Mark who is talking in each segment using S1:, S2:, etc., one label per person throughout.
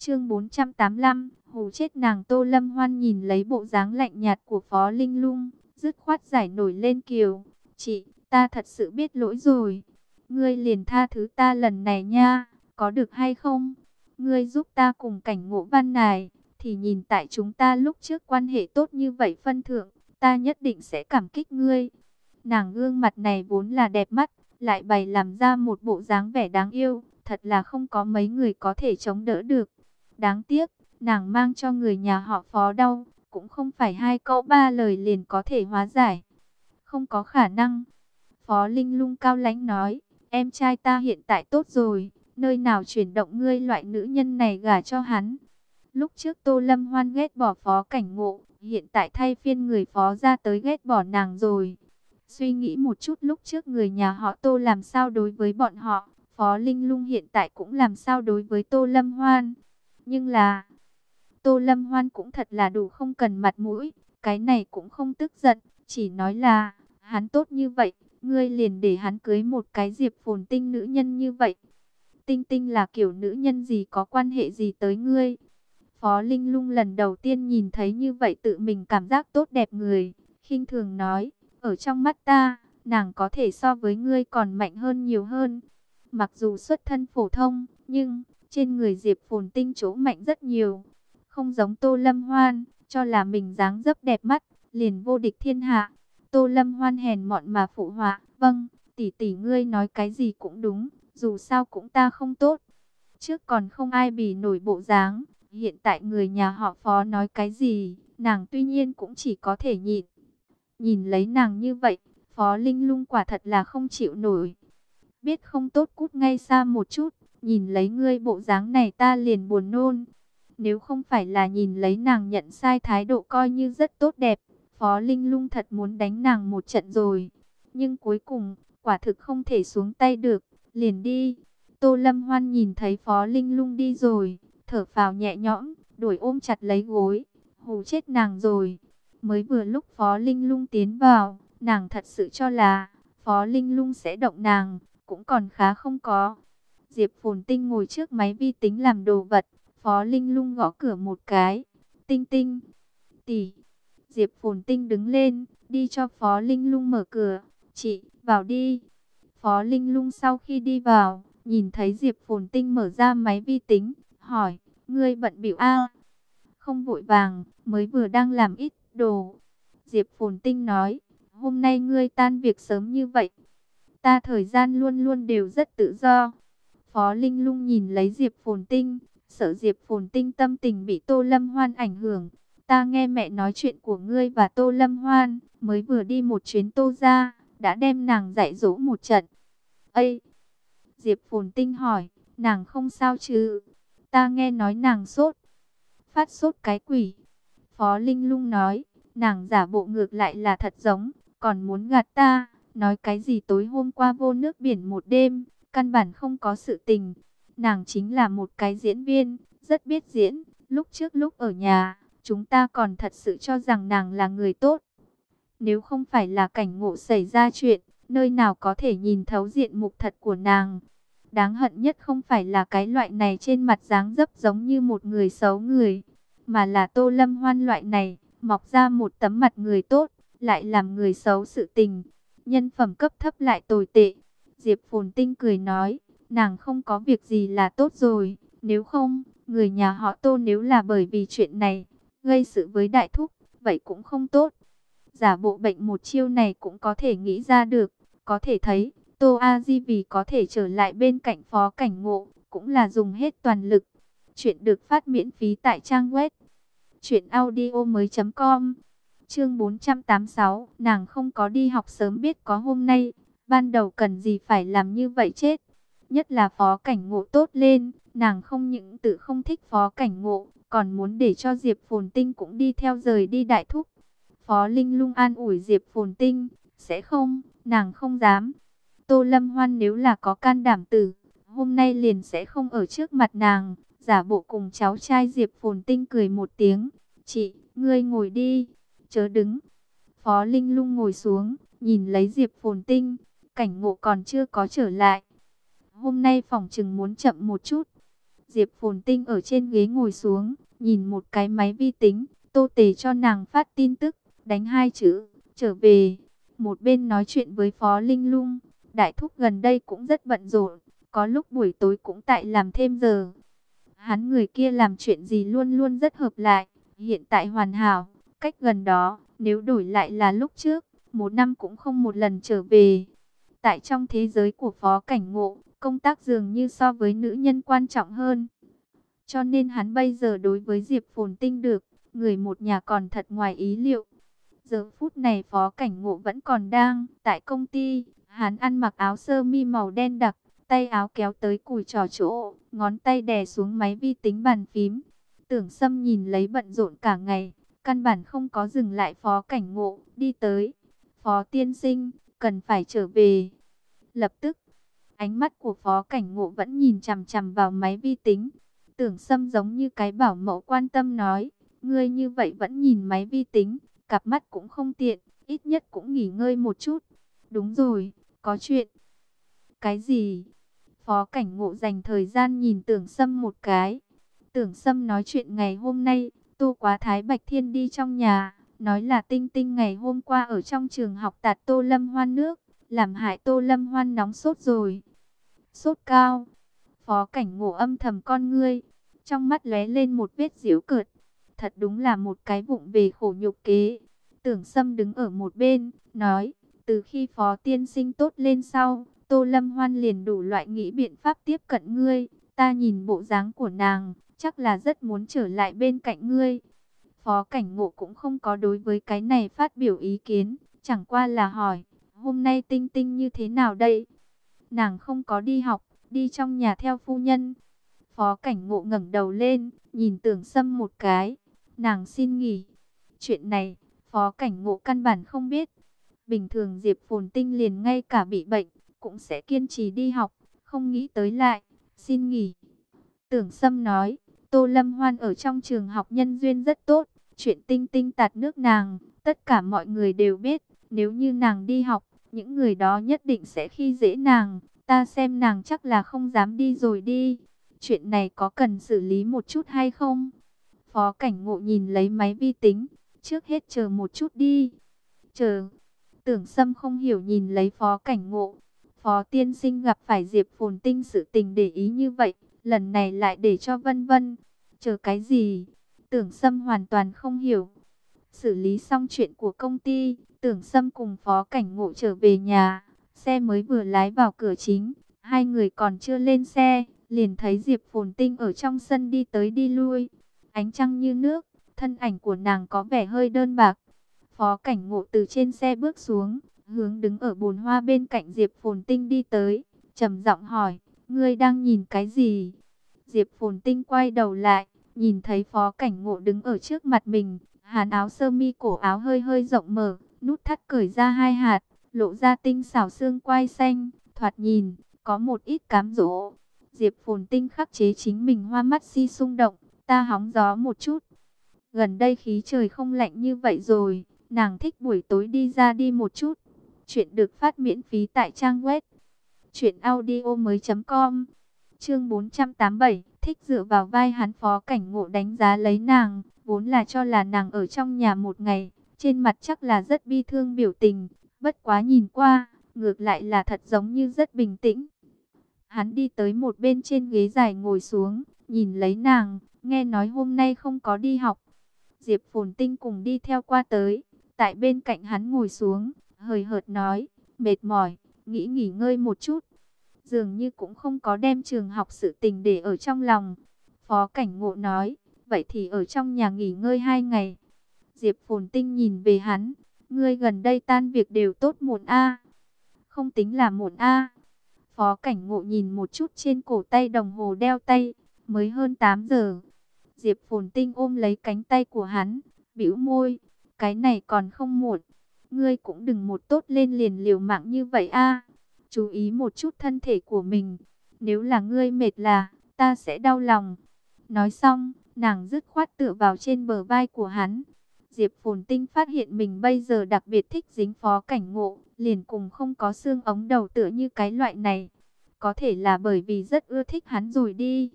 S1: Chương 485, hù chết nàng. Tô Lâm Hoan nhìn lấy bộ dáng lạnh nhạt của Phó Linh Lung, dứt khoát giải nổi lên kiều. Chị, ta thật sự biết lỗi rồi. Ngươi liền tha thứ ta lần này nha, có được hay không? Ngươi giúp ta cùng Cảnh Ngộ Văn này, thì nhìn tại chúng ta lúc trước quan hệ tốt như vậy phân thượng, ta nhất định sẽ cảm kích ngươi. Nàng gương mặt này vốn là đẹp mắt, lại bày làm ra một bộ dáng vẻ đáng yêu, thật là không có mấy người có thể chống đỡ được. Đáng tiếc, nàng mang cho người nhà họ Phó đau, cũng không phải hai câu ba lời liền có thể hóa giải. Không có khả năng. Phó Linh Lung cao lãnh nói, em trai ta hiện tại tốt rồi, nơi nào chuyển động ngươi loại nữ nhân này gả cho hắn. Lúc trước Tô Lâm Hoan ghét bỏ Phó Cảnh Ngộ, hiện tại thay phiên người Phó ra tới ghét bỏ nàng rồi. Suy nghĩ một chút lúc trước người nhà họ Tô làm sao đối với bọn họ, Phó Linh Lung hiện tại cũng làm sao đối với Tô Lâm Hoan. Nhưng là, Tô Lâm Hoan cũng thật là đủ không cần mặt mũi, cái này cũng không tức giận, chỉ nói là, hắn tốt như vậy, ngươi liền để hắn cưới một cái Diệp Phồn Tinh nữ nhân như vậy. Tinh Tinh là kiểu nữ nhân gì, có quan hệ gì tới ngươi? Phó Linh Lung lần đầu tiên nhìn thấy như vậy tự mình cảm giác tốt đẹp người, khinh thường nói, ở trong mắt ta, nàng có thể so với ngươi còn mạnh hơn nhiều hơn. Mặc dù xuất thân phổ thông, nhưng trên người Diệp Phồn Tinh chỗ mạnh rất nhiều. Không giống Tô Lâm Hoan, cho là mình dáng dấp đẹp mắt, liền vô địch thiên hạ. Tô Lâm Hoan hèn mọn mà phụ họa, vâng, tỷ tỷ ngươi nói cái gì cũng đúng, dù sao cũng ta không tốt. Trước còn không ai bì nổi bộ dáng, hiện tại người nhà họ Phó nói cái gì, nàng tuy nhiên cũng chỉ có thể nhịn. Nhìn lấy nàng như vậy, Phó Linh Lung quả thật là không chịu nổi. Biết không tốt cút ngay xa một chút, nhìn lấy ngươi bộ dáng này ta liền buồn nôn. Nếu không phải là nhìn lấy nàng nhận sai thái độ coi như rất tốt đẹp, Phó Linh Lung thật muốn đánh nàng một trận rồi. Nhưng cuối cùng, quả thực không thể xuống tay được, liền đi. Tô Lâm Hoan nhìn thấy Phó Linh Lung đi rồi, thở phào nhẹ nhõm, đuổi ôm chặt lấy gối, hù chết nàng rồi. Mới vừa lúc Phó Linh Lung tiến vào, nàng thật sự cho là Phó Linh Lung sẽ động nàng, cũng còn khá không có. Diệp Phồn Tinh ngồi trước máy vi tính làm đồ vật, Phó Linh Lung gõ cửa một cái. Tinh Tinh, tỷ. Diệp Phồn Tinh đứng lên, đi cho Phó Linh Lung mở cửa. Chị, vào đi. Phó Linh Lung sau khi đi vào, nhìn thấy Diệp Phồn Tinh mở ra máy vi tính, hỏi, ngươi bận bịu a? Không vội vàng, mới vừa đang làm ít đồ. Diệp Phồn Tinh nói, hôm nay ngươi tan việc sớm như vậy. Ta thời gian luôn luôn đều rất tự do. Phó Linh Lung nhìn lấy Diệp Phồn Tinh, sợ Diệp Phồn Tinh tâm tình bị Tô Lâm Hoan ảnh hưởng. Ta nghe mẹ nói chuyện của ngươi và Tô Lâm Hoan, mới vừa đi một chuyến Tô ra, đã đem nàng dạy dỗ một trận. Ây! Diệp Phồn Tinh hỏi, nàng không sao chứ? Ta nghe nói nàng sốt. Phát sốt cái quỷ. Phó Linh Lung nói, nàng giả bộ ngược lại là thật giống, còn muốn gạt ta, nói cái gì tối hôm qua vô nước biển một đêm, căn bản không có sự tình. Nàng chính là một cái diễn viên, rất biết diễn, lúc trước lúc ở nhà, chúng ta còn thật sự cho rằng nàng là người tốt. Nếu không phải là Cảnh Ngộ xảy ra chuyện, nơi nào có thể nhìn thấu diện mục thật của nàng. Đáng hận nhất không phải là cái loại này trên mặt dáng dấp giống như một người xấu người, mà là Tô Lâm Hoan loại này, mọc ra một tấm mặt người tốt, lại làm người xấu sự tình. Nhân phẩm cấp thấp lại tồi tệ. Diệp Phồn Tinh cười nói, nàng không có việc gì là tốt rồi, nếu không, người nhà họ Tô nếu là bởi vì chuyện này, gây sự với đại thúc, vậy cũng không tốt. Giả bộ bệnh một chiêu này cũng có thể nghĩ ra được, có thể thấy, Tô A Di vì có thể trở lại bên cạnh Phó Cảnh Ngộ, cũng là dùng hết toàn lực. Chuyện được phát miễn phí tại trang web truyệnaudiomoi.com. Chương 486, nàng không có đi học sớm biết có hôm nay, ban đầu cần gì phải làm như vậy chết. Nhất là Phó Cảnh Ngộ tốt lên, nàng không những tự không thích Phó Cảnh Ngộ, còn muốn để cho Diệp Phồn Tinh cũng đi theo rời đi đại thúc. Phó Linh Lung an ủi Diệp Phồn Tinh, sẽ không, nàng không dám. Tô Lâm Hoan nếu là có can đảm tử, hôm nay liền sẽ không ở trước mặt nàng, giả bộ cùng cháu trai Diệp Phồn Tinh cười một tiếng. Chị, ngươi ngồi đi, chớ đứng. Phó Linh Lung ngồi xuống, nhìn lấy Diệp Phồn Tinh, Cảnh Ngộ còn chưa có trở lại. Hôm nay phỏng chừng muốn chậm một chút. Diệp Phồn Tinh ở trên ghế ngồi xuống, nhìn một cái máy vi tính, Tô Tề cho nàng phát tin tức, đánh 2 chữ, trở về. Một bên nói chuyện với Phó Linh Lung, đại thúc gần đây cũng rất bận rộn, có lúc buổi tối cũng tại làm thêm giờ. Hắn người kia làm chuyện gì luôn luôn rất hợp lại, hiện tại hoàn hảo, cách gần đó, nếu đổi lại là lúc trước, 1 năm cũng không một lần trở về. Tại trong thế giới của Phó Cảnh Ngộ, công tác dường như so với nữ nhân quan trọng hơn. Cho nên hắn bây giờ đối với Diệp Phồn Tinh được, người một nhà còn thật ngoài ý liệu. Giờ phút này Phó Cảnh Ngộ vẫn còn đang tại công ty, hắn ăn mặc áo sơ mi màu đen đặc, tay áo kéo tới cùi trỏ chỗ, ngón tay đè xuống máy vi tính bàn phím. Tưởng Sâm nhìn lấy bận rộn cả ngày, căn bản không có dừng lại. Phó Cảnh Ngộ đi tới. Phó tiên sinh, cần phải trở về. Lập tức, ánh mắt của Phó Cảnh Ngộ vẫn nhìn chằm chằm vào máy vi tính. Tưởng Sâm giống như cái bảo mẫu quan tâm nói, ngươi như vậy vẫn nhìn máy vi tính, cặp mắt cũng không tiện, ít nhất cũng nghỉ ngơi một chút. Đúng rồi, có chuyện. Cái gì? Phó Cảnh Ngộ dành thời gian nhìn Tưởng Sâm một cái. Tưởng Sâm nói chuyện ngày hôm nay, Tô Quá Thái Bạch Thiên đi trong nhà, nói là Tinh Tinh ngày hôm qua ở trong trường học tạt Tô Lâm Hoan nước, làm hại Tô Lâm Hoan nóng sốt rồi. Sốt cao. Phó Cảnh Ngộ âm thầm con ngươi, trong mắt lóe lên một vết giễu cợt. Thật đúng là một cái vụng về khổ nhục kế. Tưởng Sâm đứng ở một bên, nói, từ khi Phó tiên sinh tốt lên sau, Tô Lâm Hoan liền đủ loại nghĩ biện pháp tiếp cận ngươi. Ta nhìn bộ dáng của nàng, chắc là rất muốn trở lại bên cạnh ngươi. Phó Cảnh Ngộ cũng không có đối với cái này phát biểu ý kiến, chẳng qua là hỏi, hôm nay Tinh Tinh như thế nào đây? Nàng không có đi học, đi trong nhà theo phu nhân. Phó Cảnh Ngộ ngẩng đầu lên, nhìn Tưởng Sâm một cái. Nàng xin nghỉ. Chuyện này, Phó Cảnh Ngộ căn bản không biết. Bình thường Diệp Phồn Tinh liền ngay cả bị bệnh, cũng sẽ kiên trì đi học, không nghĩ tới lại, xin nghỉ. Tưởng Sâm nói, Tô Lâm Hoan ở trong trường học nhân duyên rất tốt, chuyện Tinh Tinh tạt nước nàng, tất cả mọi người đều biết, nếu như nàng đi học, những người đó nhất định sẽ khi dễ nàng, ta xem nàng chắc là không dám đi rồi đi. Chuyện này có cần xử lý một chút hay không? Phó Cảnh Ngộ nhìn lấy máy vi tính, trước hết chờ một chút đi. Chờ. Tưởng Sâm không hiểu nhìn lấy Phó Cảnh Ngộ. Phó tiên sinh gặp phải Diệp Phồn Tinh sự tình để ý như vậy, lần này lại để cho vân vân. Chờ cái gì? Tưởng Sâm hoàn toàn không hiểu. Xử lý xong chuyện của công ty, Tưởng Sâm cùng Phó Cảnh Ngộ trở về nhà. Xe mới vừa lái vào cửa chính, hai người còn chưa lên xe, liền thấy Diệp Phồn Tinh ở trong sân đi tới đi lui. Ánh trăng như nước, thân ảnh của nàng có vẻ hơi đơn bạc. Phó Cảnh Ngộ từ trên xe bước xuống, hướng đứng ở bồn hoa bên cạnh Diệp Phồn Tinh đi tới, trầm giọng hỏi, ngươi đang nhìn cái gì? Diệp Phồn Tinh quay đầu lại, nhìn thấy Phó Cảnh Ngộ đứng ở trước mặt mình, hàn áo sơ mi cổ áo hơi hơi rộng mở, nút thắt cởi ra 2 hạt, lộ ra tinh xảo xương quai xanh, thoạt nhìn, có một ít cám dỗ. Diệp Phồn Tinh khắc chế chính mình hoa mắt si xung động, ta hóng gió một chút. Gần đây khí trời không lạnh như vậy rồi, nàng thích buổi tối đi ra đi một chút. Chuyện được phát miễn phí tại trang web truyệnaudiomoi.com. Chương 487, thích dựa vào vai hắn. Phó Cảnh Ngộ đánh giá lấy nàng, vốn là cho là nàng ở trong nhà một ngày, trên mặt chắc là rất bi thương biểu tình, bất quá nhìn qua, ngược lại là thật giống như rất bình tĩnh. Hắn đi tới một bên trên ghế dài ngồi xuống, nhìn lấy nàng, nghe nói hôm nay không có đi học. Diệp Phồn Tinh cùng đi theo qua tới, tại bên cạnh hắn ngồi xuống, hời hợt nói, mệt mỏi, nghỉ ngơi một chút. Dường như cũng không có đem trường học sự tình để ở trong lòng. Phó Cảnh Ngộ nói, vậy thì ở trong nhà nghỉ ngơi 2 ngày. Diệp Phồn Tinh nhìn về hắn, ngươi gần đây tan việc đều tốt muộn a? Không tính là muộn a. Phó Cảnh Ngộ nhìn một chút trên cổ tay đồng hồ đeo tay, mới hơn 8 giờ. Diệp Phồn Tinh ôm lấy cánh tay của hắn, bĩu môi, cái này còn không muộn. Ngươi cũng đừng một tốt lên liền liều mạng như vậy a. Chú ý một chút thân thể của mình. Nếu là ngươi mệt là, ta sẽ đau lòng. Nói xong, nàng dứt khoát tựa vào trên bờ vai của hắn. Diệp Phồn Tinh phát hiện mình bây giờ đặc biệt thích dính Phó Cảnh Ngộ, liền cùng không có xương ống đầu tựa như cái loại này. Có thể là bởi vì rất ưa thích hắn rồi đi.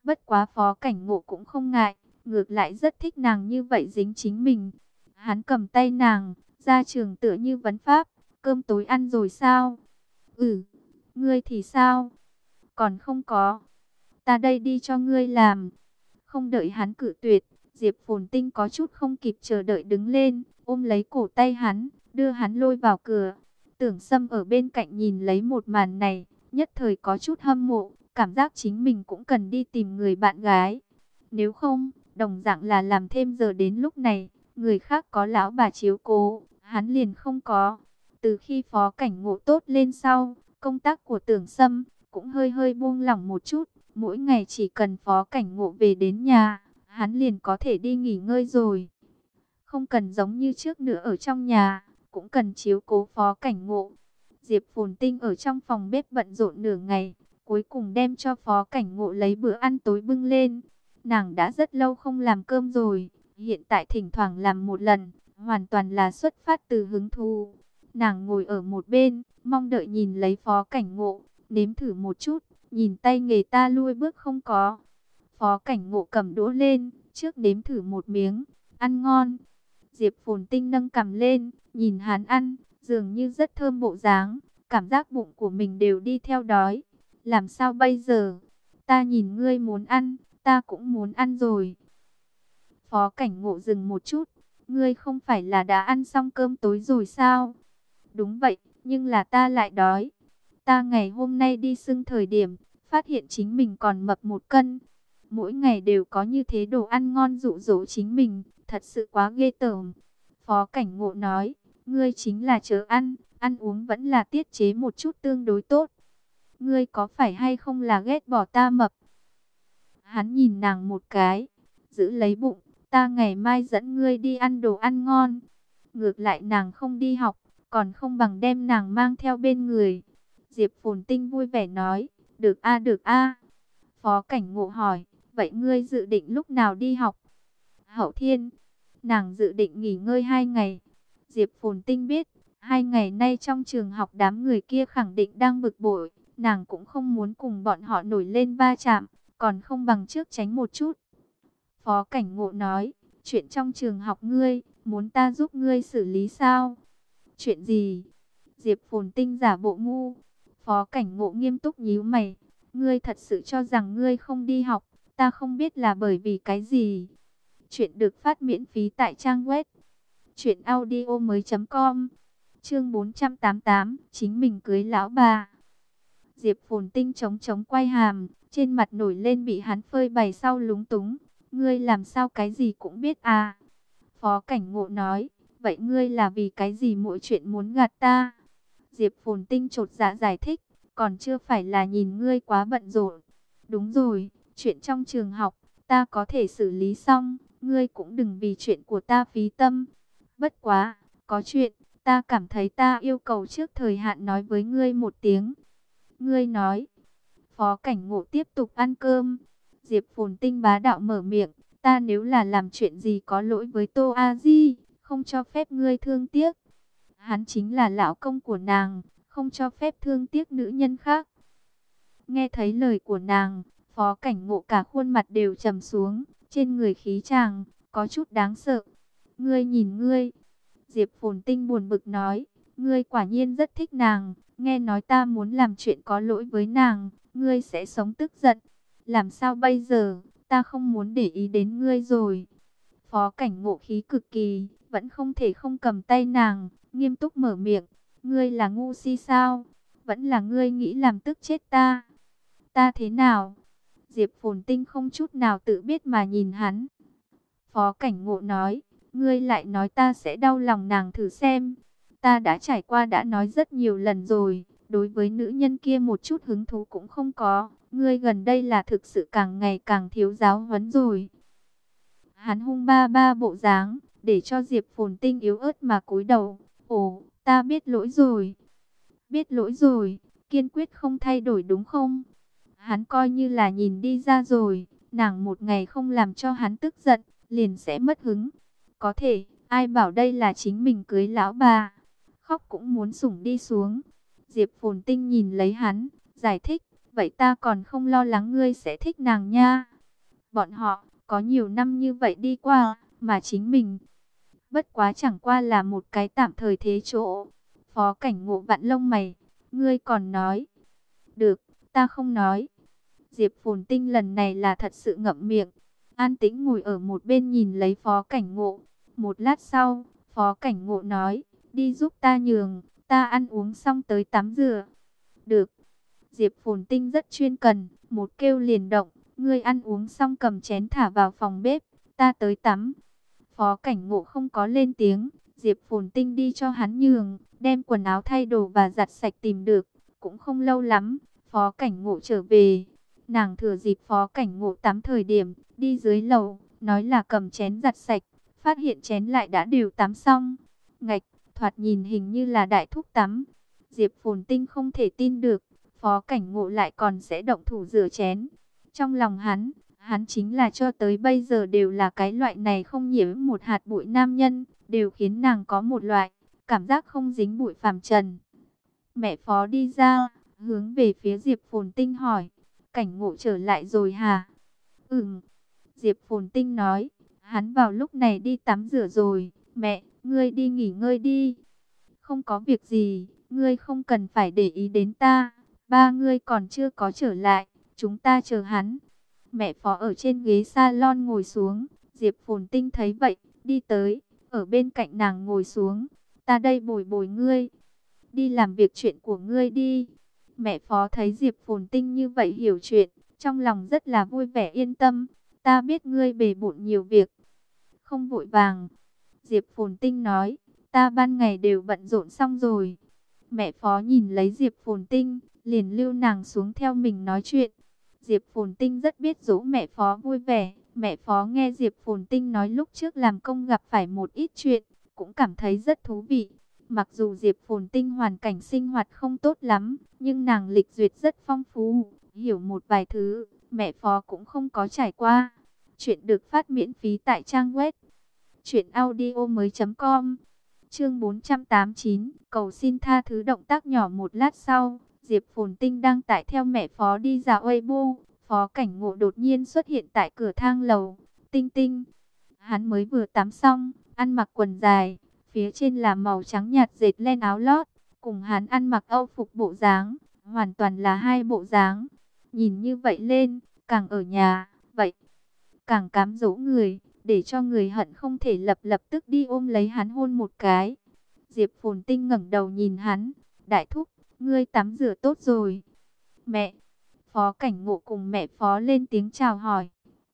S1: Bất quá Phó Cảnh Ngộ cũng không ngại, ngược lại rất thích nàng như vậy dính chính mình. Hắn cầm tay nàng, ra trường tựa như vấn pháp, cơm tối ăn rồi sao? Ừ, ngươi thì sao? Còn không có, ta đây đi cho ngươi làm. Không đợi hắn cự tuyệt, Diệp Phồn Tinh có chút không kịp chờ đợi đứng lên, ôm lấy cổ tay hắn, đưa hắn lôi vào cửa. Tưởng Sâm ở bên cạnh nhìn lấy một màn này, nhất thời có chút hâm mộ, cảm giác chính mình cũng cần đi tìm người bạn gái. Nếu không, đồng dạng là làm thêm giờ đến lúc này, người khác có lão bà chiếu cố, hắn liền không có. Từ khi Phó Cảnh Ngộ tốt lên sau, công tác của Tưởng Sâm cũng hơi hơi buông lỏng một chút. Mỗi ngày chỉ cần Phó Cảnh Ngộ về đến nhà, hắn liền có thể đi nghỉ ngơi rồi. Không cần giống như trước nữa ở trong nhà, cũng cần chiếu cố Phó Cảnh Ngộ. Diệp Phồn Tinh ở trong phòng bếp bận rộn nửa ngày, cuối cùng đem cho Phó Cảnh Ngộ lấy bữa ăn tối bưng lên. Nàng đã rất lâu không làm cơm rồi, hiện tại thỉnh thoảng làm một lần, hoàn toàn là xuất phát từ hứng thú. Nàng ngồi ở một bên, mong đợi nhìn lấy Phó Cảnh Ngộ, nếm thử một chút, nhìn tay nghề ta lui bước không có. Phó Cảnh Ngộ cầm đũa lên, trước nếm thử một miếng, ăn ngon. Diệp Phồn Tinh nâng cằm lên, nhìn hắn ăn, dường như rất thơm bộ dáng, cảm giác bụng của mình đều đi theo đói. Làm sao bây giờ? Ta nhìn ngươi muốn ăn, ta cũng muốn ăn rồi. Phó Cảnh Ngộ dừng một chút, ngươi không phải là đã ăn xong cơm tối rồi sao? Đúng vậy, nhưng là ta lại đói. Ta ngày hôm nay đi xưng thời điểm, phát hiện chính mình còn mập 1 cân. Mỗi ngày đều có như thế đồ ăn ngon dụ dỗ chính mình, thật sự quá ghê tởm. Phó Cảnh Ngộ nói, ngươi chính là chớ ăn, ăn uống vẫn là tiết chế một chút tương đối tốt. Ngươi có phải hay không là ghét bỏ ta mập? Hắn nhìn nàng một cái, giữ lấy bụng, ta ngày mai dẫn ngươi đi ăn đồ ăn ngon. Ngược lại nàng không đi học, còn không bằng đem nàng mang theo bên người. Diệp Phồn Tinh vui vẻ nói, được a được a. Phó Cảnh Ngộ hỏi, vậy ngươi dự định lúc nào đi học? Hậu thiên, nàng dự định nghỉ ngơi 2 ngày. Diệp Phồn Tinh biết, 2 ngày nay trong trường học đám người kia khẳng định đang bực bội. Nàng cũng không muốn cùng bọn họ nổi lên va chạm, còn không bằng trước tránh một chút. Phó Cảnh Ngộ nói, chuyện trong trường học ngươi, muốn ta giúp ngươi xử lý sao? Chuyện gì? Diệp Phồn Tinh giả bộ ngu. Phó Cảnh Ngộ nghiêm túc nhíu mày. Ngươi thật sự cho rằng ngươi không đi học, ta không biết là bởi vì cái gì. Chuyện được phát miễn phí tại trang web truyệnaudiomoi.com. Chương 488, chính mình cưới lão bà. Diệp Phồn Tinh chống chống quay hàm, trên mặt nổi lên bị hắn phơi bày sau lúng túng. Ngươi làm sao cái gì cũng biết à? Phó Cảnh Ngộ nói, vậy ngươi là vì cái gì mỗi chuyện muốn gạt ta? Diệp Phồn Tinh chột dạ giải thích, còn chưa phải là nhìn ngươi quá bận rộn. Đúng rồi, chuyện trong trường học, ta có thể xử lý xong, ngươi cũng đừng vì chuyện của ta phí tâm. Bất quá, có chuyện, ta cảm thấy ta yêu cầu trước thời hạn nói với ngươi một tiếng. Ngươi nói. Phó Cảnh Ngộ tiếp tục ăn cơm. Diệp Phồn Tinh bá đạo mở miệng, ta nếu là làm chuyện gì có lỗi với Tô A Di, không cho phép ngươi thương tiếc. Hắn chính là lão công của nàng, không cho phép thương tiếc nữ nhân khác. Nghe thấy lời của nàng, Phó Cảnh Ngộ cả khuôn mặt đều trầm xuống, trên người khí chàng có chút đáng sợ. Ngươi nhìn ngươi. Diệp Phồn Tinh buồn bực nói, ngươi quả nhiên rất thích nàng, nghe nói ta muốn làm chuyện có lỗi với nàng, ngươi sẽ sống tức giận. Làm sao bây giờ, ta không muốn để ý đến ngươi rồi. Phó Cảnh Ngộ khí cực kỳ, vẫn không thể không cầm tay nàng, nghiêm túc mở miệng, ngươi là ngu si sao? Vẫn là ngươi nghĩ làm tức chết ta. Ta thế nào? Diệp Phồn Tinh không chút nào tự biết mà nhìn hắn. Phó Cảnh Ngộ nói, ngươi lại nói ta sẽ đau lòng nàng thử xem. Ta đã trải qua đã nói rất nhiều lần rồi, đối với nữ nhân kia một chút hứng thú cũng không có. Ngươi gần đây là thực sự càng ngày càng thiếu giáo huấn rồi. Hắn hung ba ba bộ dáng, để cho Diệp Phồn Tinh yếu ớt mà cúi đầu. Ồ, ta biết lỗi rồi. Biết lỗi rồi, kiên quyết không thay đổi đúng không? Hắn coi như là nhìn đi ra rồi, nàng một ngày không làm cho hắn tức giận, liền sẽ mất hứng. Có thể, ai bảo đây là chính mình cưới lão bà. Khóc cũng muốn sủng đi xuống. Diệp Phồn Tinh nhìn lấy hắn, giải thích, vậy ta còn không lo lắng ngươi sẽ thích nàng nha. bọn họ, có nhiều năm như vậy đi qua, mà chính mình, bất quá chẳng qua là một cái tạm thời thế chỗ. Phó Cảnh Ngộ vặn lông mày, ngươi còn nói. Được, ta không nói. Diệp Phồn Tinh lần này là thật sự ngậm miệng, an tĩnh ngồi ở một bên nhìn lấy Phó Cảnh Ngộ. Một lát sau, Phó Cảnh Ngộ nói, đi giúp ta nhường, ta ăn uống xong tới tắm rửa. Được. Diệp Phồn Tinh rất chuyên cần, một kêu liền động, ngươi ăn uống xong cầm chén thả vào phòng bếp, ta tới tắm. Phó Cảnh Ngộ không có lên tiếng, Diệp Phồn Tinh đi cho hắn nhường, đem quần áo thay đồ và giặt sạch tìm được. Cũng không lâu lắm, Phó Cảnh Ngộ trở về. Nàng thừa dịp Phó Cảnh Ngộ tắm thời điểm, đi dưới lầu, nói là cầm chén giặt sạch, phát hiện chén lại đã đều tắm xong. Ngạch, thoạt nhìn hình như là đại thúc tắm. Diệp Phồn Tinh không thể tin được, Phó Cảnh Ngộ lại còn sẽ động thủ rửa chén. Trong lòng hắn chính là cho tới bây giờ đều là cái loại này không nhiễm một hạt bụi nam nhân, đều khiến nàng có một loại cảm giác không dính bụi phàm trần. Mẹ Phó đi ra, hướng về phía Diệp Phồn Tinh hỏi, Cảnh Ngộ trở lại rồi hả? Diệp Phồn Tinh nói, hắn vào lúc này đi tắm rửa rồi, mẹ, ngươi đi nghỉ ngơi đi. Không có việc gì, ngươi không cần phải để ý đến ta, ba ngươi còn chưa có trở lại, chúng ta chờ hắn. Mẹ Phó ở trên ghế salon ngồi xuống, Diệp Phồn Tinh thấy vậy, đi tới, ở bên cạnh nàng ngồi xuống, ta đây bồi bồi ngươi, đi làm việc chuyện của ngươi đi. Mẹ Phó thấy Diệp Phồn Tinh như vậy hiểu chuyện, trong lòng rất là vui vẻ yên tâm, ta biết ngươi bề bộn nhiều việc, không vội vàng. Diệp Phồn Tinh nói, ta ban ngày đều bận rộn xong rồi. Mẹ Phó nhìn lấy Diệp Phồn Tinh, liền lưu nàng xuống theo mình nói chuyện. Diệp Phồn Tinh rất biết dỗ mẹ Phó vui vẻ. Mẹ Phó nghe Diệp Phồn Tinh nói lúc trước làm công gặp phải một ít chuyện, cũng cảm thấy rất thú vị. Mặc dù Diệp Phồn Tinh hoàn cảnh sinh hoạt không tốt lắm, nhưng nàng lịch duyệt rất phong phú, hiểu một vài thứ, mẹ Phó cũng không có trải qua. Chuyện được phát miễn phí tại trang web truyệnaudiomoi.com. Chương 489, cầu xin tha thứ. Động tác nhỏ. Một lát sau, Diệp Phồn Tinh đang tại theo mẹ Phó đi dạo Weibo, Phó Cảnh Ngộ đột nhiên xuất hiện tại cửa thang lầu. Tinh Tinh, hắn mới vừa tắm xong, ăn mặc quần dài, phía trên là màu trắng nhạt dệt len áo lót, cùng hắn ăn mặc Âu phục bộ dáng, hoàn toàn là hai bộ dáng. Nhìn như vậy lên, càng ở nhà, vậy càng cám dỗ người, để cho người hận không thể lập tức đi ôm lấy hắn hôn một cái. Diệp Phồn Tinh ngẩng đầu nhìn hắn, đại thúc, ngươi tắm rửa tốt rồi. Mẹ, Phó Cảnh Ngộ cùng mẹ Phó lên tiếng chào hỏi.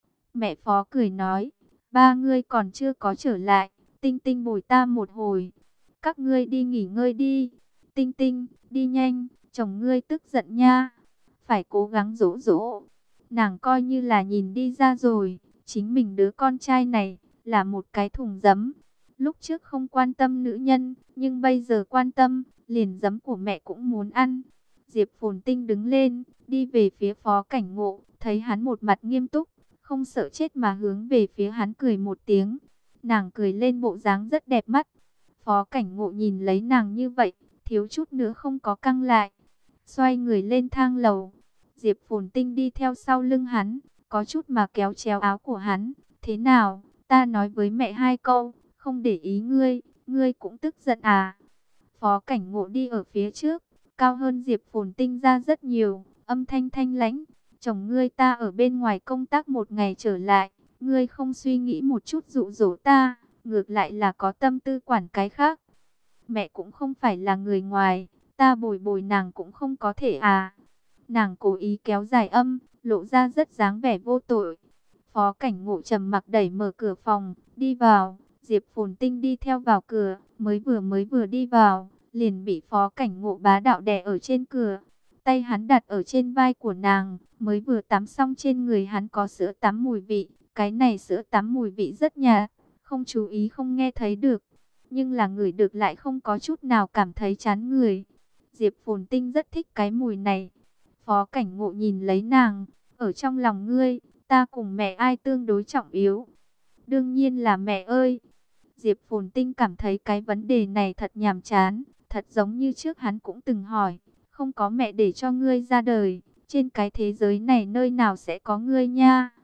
S1: Mẹ Phó cười nói, ba ngươi còn chưa có trở lại, Tinh Tinh bồi ta một hồi. Các ngươi đi nghỉ ngơi đi. Tinh Tinh, đi nhanh, chồng ngươi tức giận nha. Phải cố gắng dỗ dỗ. Nàng coi như là nhìn đi ra rồi, chính mình đứa con trai này là một cái thùng giấm. Lúc trước không quan tâm nữ nhân, nhưng bây giờ quan tâm, liền giấm của mẹ cũng muốn ăn. Diệp Phồn Tinh đứng lên, đi về phía Phó Cảnh Ngộ, thấy hắn một mặt nghiêm túc, không sợ chết mà hướng về phía hắn cười một tiếng. Nàng cười lên bộ dáng rất đẹp mắt. Phó Cảnh Ngộ nhìn lấy nàng như vậy, thiếu chút nữa không có căng lại. Xoay người lên thang lầu, Diệp Phồn Tinh đi theo sau lưng hắn, có chút mà kéo chéo áo của hắn. Thế nào, ta nói với mẹ hai câu, không để ý ngươi, ngươi cũng tức giận à? Phó Cảnh Ngộ đi ở phía trước, cao hơn Diệp Phồn Tinh ra rất nhiều, âm thanh thanh lãnh. Chồng ngươi ta ở bên ngoài công tác một ngày trở lại, ngươi không suy nghĩ một chút dụ dỗ ta, ngược lại là có tâm tư quản cái khác. Mẹ cũng không phải là người ngoài, ta bồi bồi nàng cũng không có thể à? Nàng cố ý kéo dài âm, lộ ra rất dáng vẻ vô tội. Phó Cảnh Ngộ trầm mặc đẩy mở cửa phòng, đi vào. Diệp Phồn Tinh đi theo vào cửa, mới vừa đi vào, liền bị Phó Cảnh Ngộ bá đạo đè ở trên cửa. Tay hắn đặt ở trên vai của nàng, mới vừa tắm xong trên người hắn có sữa tắm mùi vị. Cái này sữa tắm mùi vị rất nhạt, không chú ý không nghe thấy được. Nhưng là ngửi được lại không có chút nào cảm thấy chán người. Diệp Phồn Tinh rất thích cái mùi này. Phó Cảnh Ngộ nhìn lấy nàng, ở trong lòng ngươi, ta cùng mẹ ai tương đối trọng yếu? Đương nhiên là mẹ ơi. Diệp Phồn Tinh cảm thấy cái vấn đề này thật nhàm chán, thật giống như trước hắn cũng từng hỏi, không có mẹ để cho ngươi ra đời, trên cái thế giới này nơi nào sẽ có ngươi nha?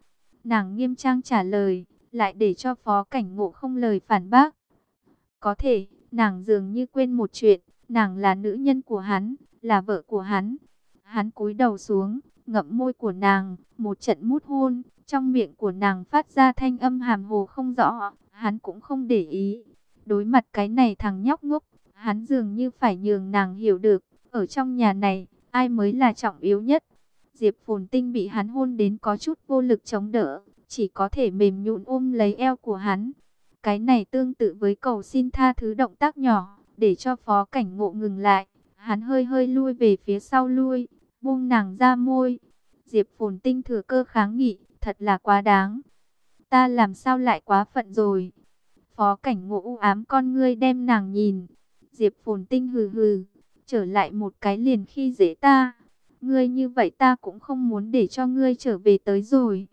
S1: Nàng nghiêm trang trả lời, lại để cho Phó Cảnh Ngộ không lời phản bác. Có thể, nàng dường như quên một chuyện, nàng là nữ nhân của hắn, là vợ của hắn. Hắn cúi đầu xuống, ngậm môi của nàng, một trận mút hôn, trong miệng của nàng phát ra thanh âm hàm hồ không rõ, hắn cũng không để ý. Đối mặt cái này thằng nhóc ngốc, hắn dường như phải nhường nàng hiểu được, ở trong nhà này, ai mới là trọng yếu nhất. Diệp Phồn Tinh bị hắn hôn đến có chút vô lực chống đỡ, chỉ có thể mềm nhũn ôm lấy eo của hắn. Cái này tương tự với cầu xin tha thứ động tác nhỏ, để cho Phó Cảnh Ngộ ngừng lại. Hắn hơi hơi lui về phía sau lui, buông nàng ra môi. Diệp Phồn Tinh thừa cơ kháng nghị, thật là quá đáng. Ta làm sao lại quá phận rồi? Phó Cảnh Ngộ u ám con ngươi đem nàng nhìn. Diệp Phồn Tinh hừ hừ, trở lại một cái liền khi dễ ta. Ngươi như vậy ta cũng không muốn để cho ngươi trở về tới rồi.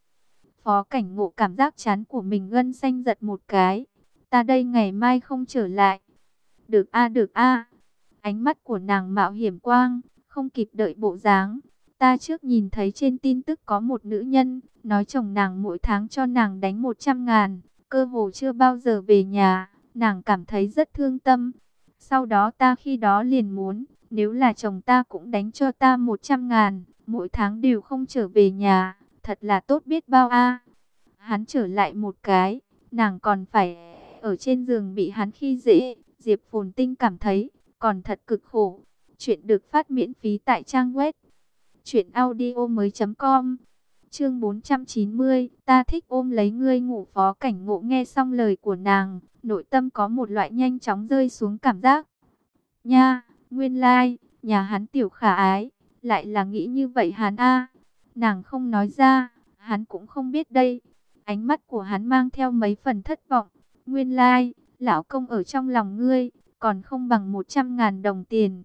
S1: Phó Cảnh Ngộ cảm giác chán của mình gân xanh giật một cái. Ta đây ngày mai không trở lại. Được a được a. Ánh mắt của nàng mạo hiểm quang, không kịp đợi bộ dáng. Ta trước nhìn thấy trên tin tức có một nữ nhân, nói chồng nàng mỗi tháng cho nàng đánh 100.000, cơ hồ chưa bao giờ về nhà, nàng cảm thấy rất thương tâm. Sau đó ta khi đó liền muốn, nếu là chồng ta cũng đánh cho ta 100.000, mỗi tháng đều không trở về nhà, thật là tốt biết bao a. Hắn trở lại một cái, nàng còn phải ở trên giường bị hắn khi dễ. Diệp Phồn Tinh cảm thấy còn thật cực khổ. Chuyện được phát miễn phí tại trang web truyệnaudiomoi.com. Chương 490, ta thích ôm lấy ngươi ngủ. Phó Cảnh Ngộ nghe xong lời của nàng, nội tâm có một loại nhanh chóng rơi xuống cảm giác. Nha, nguyên lai, nhà hắn tiểu khả ái, lại là nghĩ như vậy hắn a. Nàng không nói ra, hắn cũng không biết đây. Ánh mắt của hắn mang theo mấy phần thất vọng. Nguyên lai, lão công ở trong lòng ngươi, còn không bằng 100.000 đồng tiền.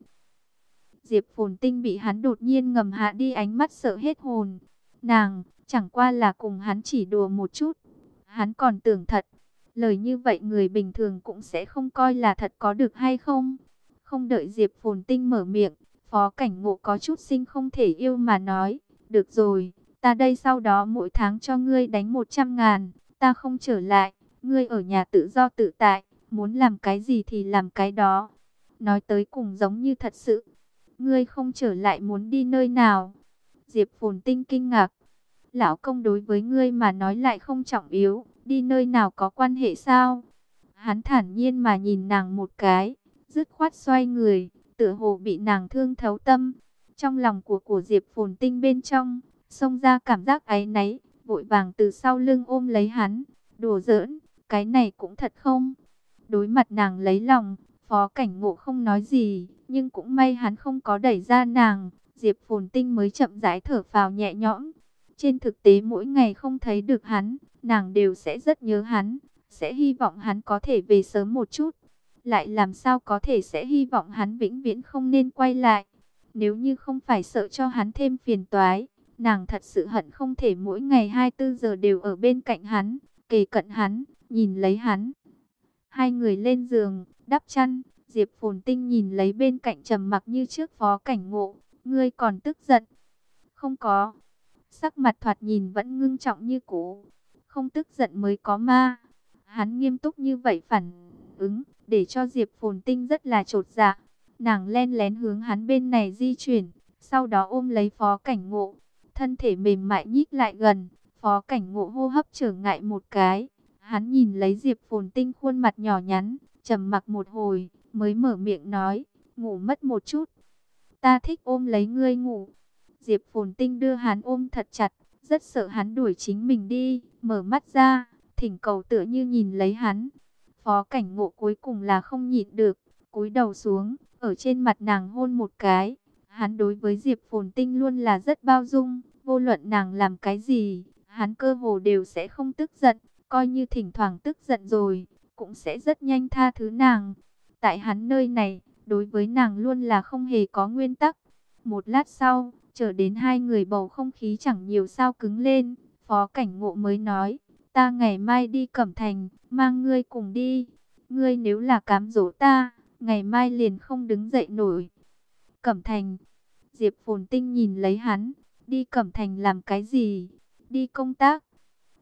S1: Diệp Phồn Tinh bị hắn đột nhiên ngầm hạ đi ánh mắt sợ hết hồn. Nàng, chẳng qua là cùng hắn chỉ đùa một chút. Hắn còn tưởng thật. Lời như vậy người bình thường cũng sẽ không coi là thật có được hay không. Không đợi Diệp Phồn Tinh mở miệng, Phó Cảnh Ngộ có chút sinh không thể yêu mà nói. Được rồi, ta đây sau đó mỗi tháng cho ngươi đánh 100.000, ta không trở lại. Ngươi ở nhà tự do tự tại, muốn làm cái gì thì làm cái đó. Nói tới cùng giống như thật sự. Ngươi không trở lại muốn đi nơi nào? Diệp Phồn Tinh kinh ngạc. Lão công đối với ngươi mà nói lại không trọng yếu, đi nơi nào có quan hệ sao? Hắn thản nhiên mà nhìn nàng một cái, dứt khoát xoay người, tựa hồ bị nàng thương thấu tâm. Trong lòng của Diệp Phồn Tinh bên trong, xông ra cảm giác áy náy, vội vàng từ sau lưng ôm lấy hắn. Đùa giỡn, cái này cũng thật không? Đối mặt nàng lấy lòng, Phó Cảnh Ngộ không nói gì, nhưng cũng may hắn không có đẩy ra nàng. Diệp Phồn Tinh mới chậm rãi thở phào nhẹ nhõm. Trên thực tế mỗi ngày không thấy được hắn, nàng đều sẽ rất nhớ hắn, sẽ hy vọng hắn có thể về sớm một chút. Lại làm sao có thể sẽ hy vọng hắn vĩnh viễn không nên quay lại. Nếu như không phải sợ cho hắn thêm phiền toái, nàng thật sự hận không thể mỗi ngày 24 giờ đều ở bên cạnh hắn, kề cận hắn, nhìn lấy hắn. Hai người lên giường, đắp chăn, Diệp Phồn Tinh nhìn lấy bên cạnh trầm mặc như trước Phó Cảnh Ngộ. Ngươi còn tức giận? Không có. Sắc mặt thoạt nhìn vẫn ngưng trọng như cũ. Không tức giận mới có ma. Hắn nghiêm túc như vậy phản ứng, để cho Diệp Phồn Tinh rất là chột dạ. Nàng len lén hướng hắn bên này di chuyển, sau đó ôm lấy Phó Cảnh Ngộ. Thân thể mềm mại nhích lại gần, Phó Cảnh Ngộ hô hấp trở ngại một cái. Hắn nhìn lấy Diệp Phồn Tinh khuôn mặt nhỏ nhắn, trầm mặc một hồi, mới mở miệng nói, ngủ mất một chút. Ta thích ôm lấy ngươi ngủ. Diệp Phồn Tinh đưa hắn ôm thật chặt, rất sợ hắn đuổi chính mình đi, mở mắt ra, thỉnh cầu tựa như nhìn lấy hắn. Phó Cảnh Ngộ cuối cùng là không nhịn được, cúi đầu xuống, ở trên mặt nàng hôn một cái. Hắn đối với Diệp Phồn Tinh luôn là rất bao dung, vô luận nàng làm cái gì, hắn cơ hồ đều sẽ không tức giận, coi như thỉnh thoảng tức giận rồi, cũng sẽ rất nhanh tha thứ nàng. Tại hắn nơi này, đối với nàng luôn là không hề có nguyên tắc. Một lát sau, chờ đến hai người bầu không khí chẳng nhiều sao cứng lên, Phó Cảnh Ngộ mới nói, ta ngày mai đi Cẩm Thành, mang ngươi cùng đi. Ngươi nếu là cám dỗ ta, ngày mai liền không đứng dậy nổi. Cẩm Thành. Diệp Phồn Tinh nhìn lấy hắn, đi Cẩm Thành làm cái gì? Đi công tác.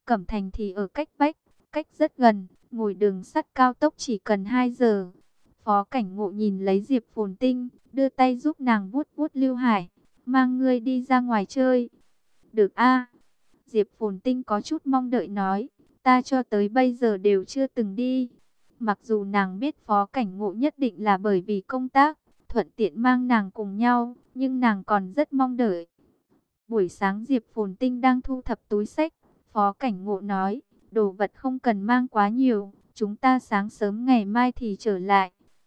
S1: Cẩm Thành thì ở cách vách, cách rất gần, ngồi đường sắt cao tốc chỉ cần 2 giờ. Phó Cảnh Ngộ nhìn lấy Diệp Phồn Tinh, đưa tay giúp nàng vuốt vuốt Lưu Hải, mang ngươi đi ra ngoài chơi. Được a. Diệp Phồn Tinh có chút mong đợi nói, ta cho tới bây giờ đều chưa từng đi. Mặc dù nàng biết Phó Cảnh Ngộ nhất định là bởi vì công tác, thuận tiện mang nàng cùng nhau, nhưng nàng còn rất mong đợi. Buổi sáng Diệp Phồn Tinh đang thu thập túi xách, Phó Cảnh Ngộ nói, đồ vật không cần mang quá nhiều, chúng ta sáng sớm ngày mai thì trở lại.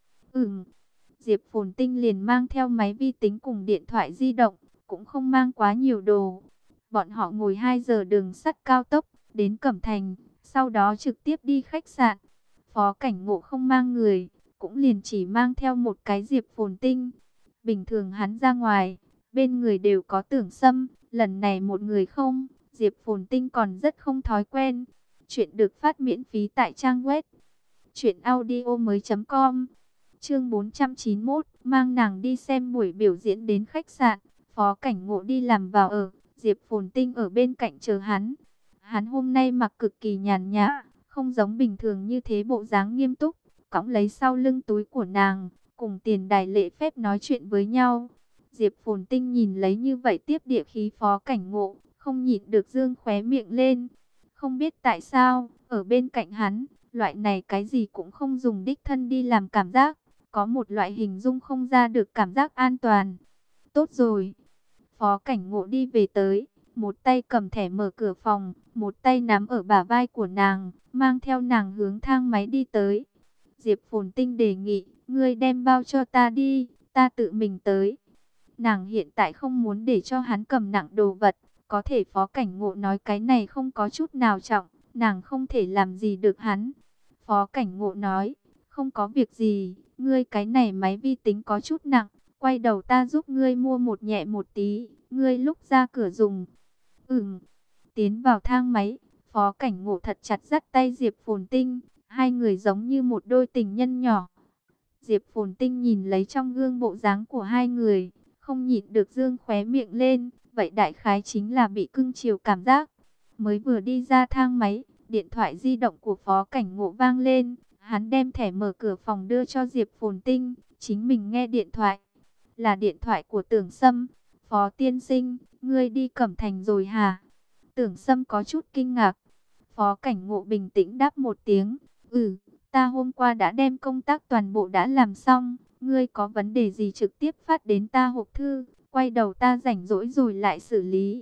S1: Diệp Phồn Tinh liền mang theo máy vi tính cùng điện thoại di động, cũng không mang quá nhiều đồ. Bọn họ ngồi 2 giờ đường sắt cao tốc, đến Cẩm Thành, sau đó trực tiếp đi khách sạn. Phó Cảnh Ngộ không mang người, cũng liền chỉ mang theo một cái Diệp Phồn Tinh. Bình thường hắn ra ngoài, bên người đều có Tưởng Sâm, lần này một người không, Diệp Phồn Tinh còn rất không thói quen. Chuyện được phát miễn phí tại trang web truyệnaudiomoi.com. Chương 491, mang nàng đi xem buổi biểu diễn đến khách sạn. Phó Cảnh Ngộ đi làm vào ở, Diệp Phồn Tinh ở bên cạnh chờ hắn. Hắn hôm nay mặc cực kỳ nhàn nhã, không giống bình thường như thế, bộ dáng nghiêm túc, cõng lấy sau lưng túi của nàng, cùng Tiền Đài lễ phép nói chuyện với nhau. Diệp Phồn Tinh nhìn lấy như vậy tiếp địa khí Phó Cảnh Ngộ, không nhịn được dương khóe miệng lên. Không biết tại sao, ở bên cạnh hắn, loại này cái gì cũng không dùng đích thân đi làm cảm giác, có một loại hình dung không ra được cảm giác an toàn. Tốt rồi. Phó Cảnh Ngộ đi về tới, một tay cầm thẻ mở cửa phòng, một tay nắm ở bả vai của nàng, mang theo nàng hướng thang máy đi tới. Diệp Phồn Tinh đề nghị, ngươi đem bao cho ta đi, ta tự mình tới. Nàng hiện tại không muốn để cho hắn cầm nặng đồ vật, có thể Phó Cảnh Ngộ nói cái này không có chút nào trọng, nàng không thể làm gì được hắn. Phó Cảnh Ngộ nói, không có việc gì, ngươi cái này máy vi tính có chút nặng, quay đầu ta giúp ngươi mua một nhẹ một tí, ngươi lúc ra cửa dùng. Tiến vào thang máy, Phó Cảnh Ngộ thật chặt dắt tay Diệp Phồn Tinh, hai người giống như một đôi tình nhân nhỏ. Diệp Phồn Tinh nhìn lấy trong gương bộ dáng của hai người, không nhịn được dương khóe miệng lên, vậy đại khái chính là bị cưng chiều cảm giác. Mới vừa đi ra thang máy, điện thoại di động của Phó Cảnh Ngộ vang lên, hắn đem thẻ mở cửa phòng đưa cho Diệp Phồn Tinh, chính mình nghe điện thoại. Là điện thoại của Tưởng Sâm. Phó tiên sinh, ngươi đi Cẩm Thành rồi hả? Tưởng Sâm có chút kinh ngạc. Phó Cảnh Ngộ bình tĩnh đáp một tiếng, ta hôm qua đã đem công tác toàn bộ đã làm xong, ngươi có vấn đề gì trực tiếp phát đến ta hộp thư, quay đầu ta rảnh rỗi rồi lại xử lý.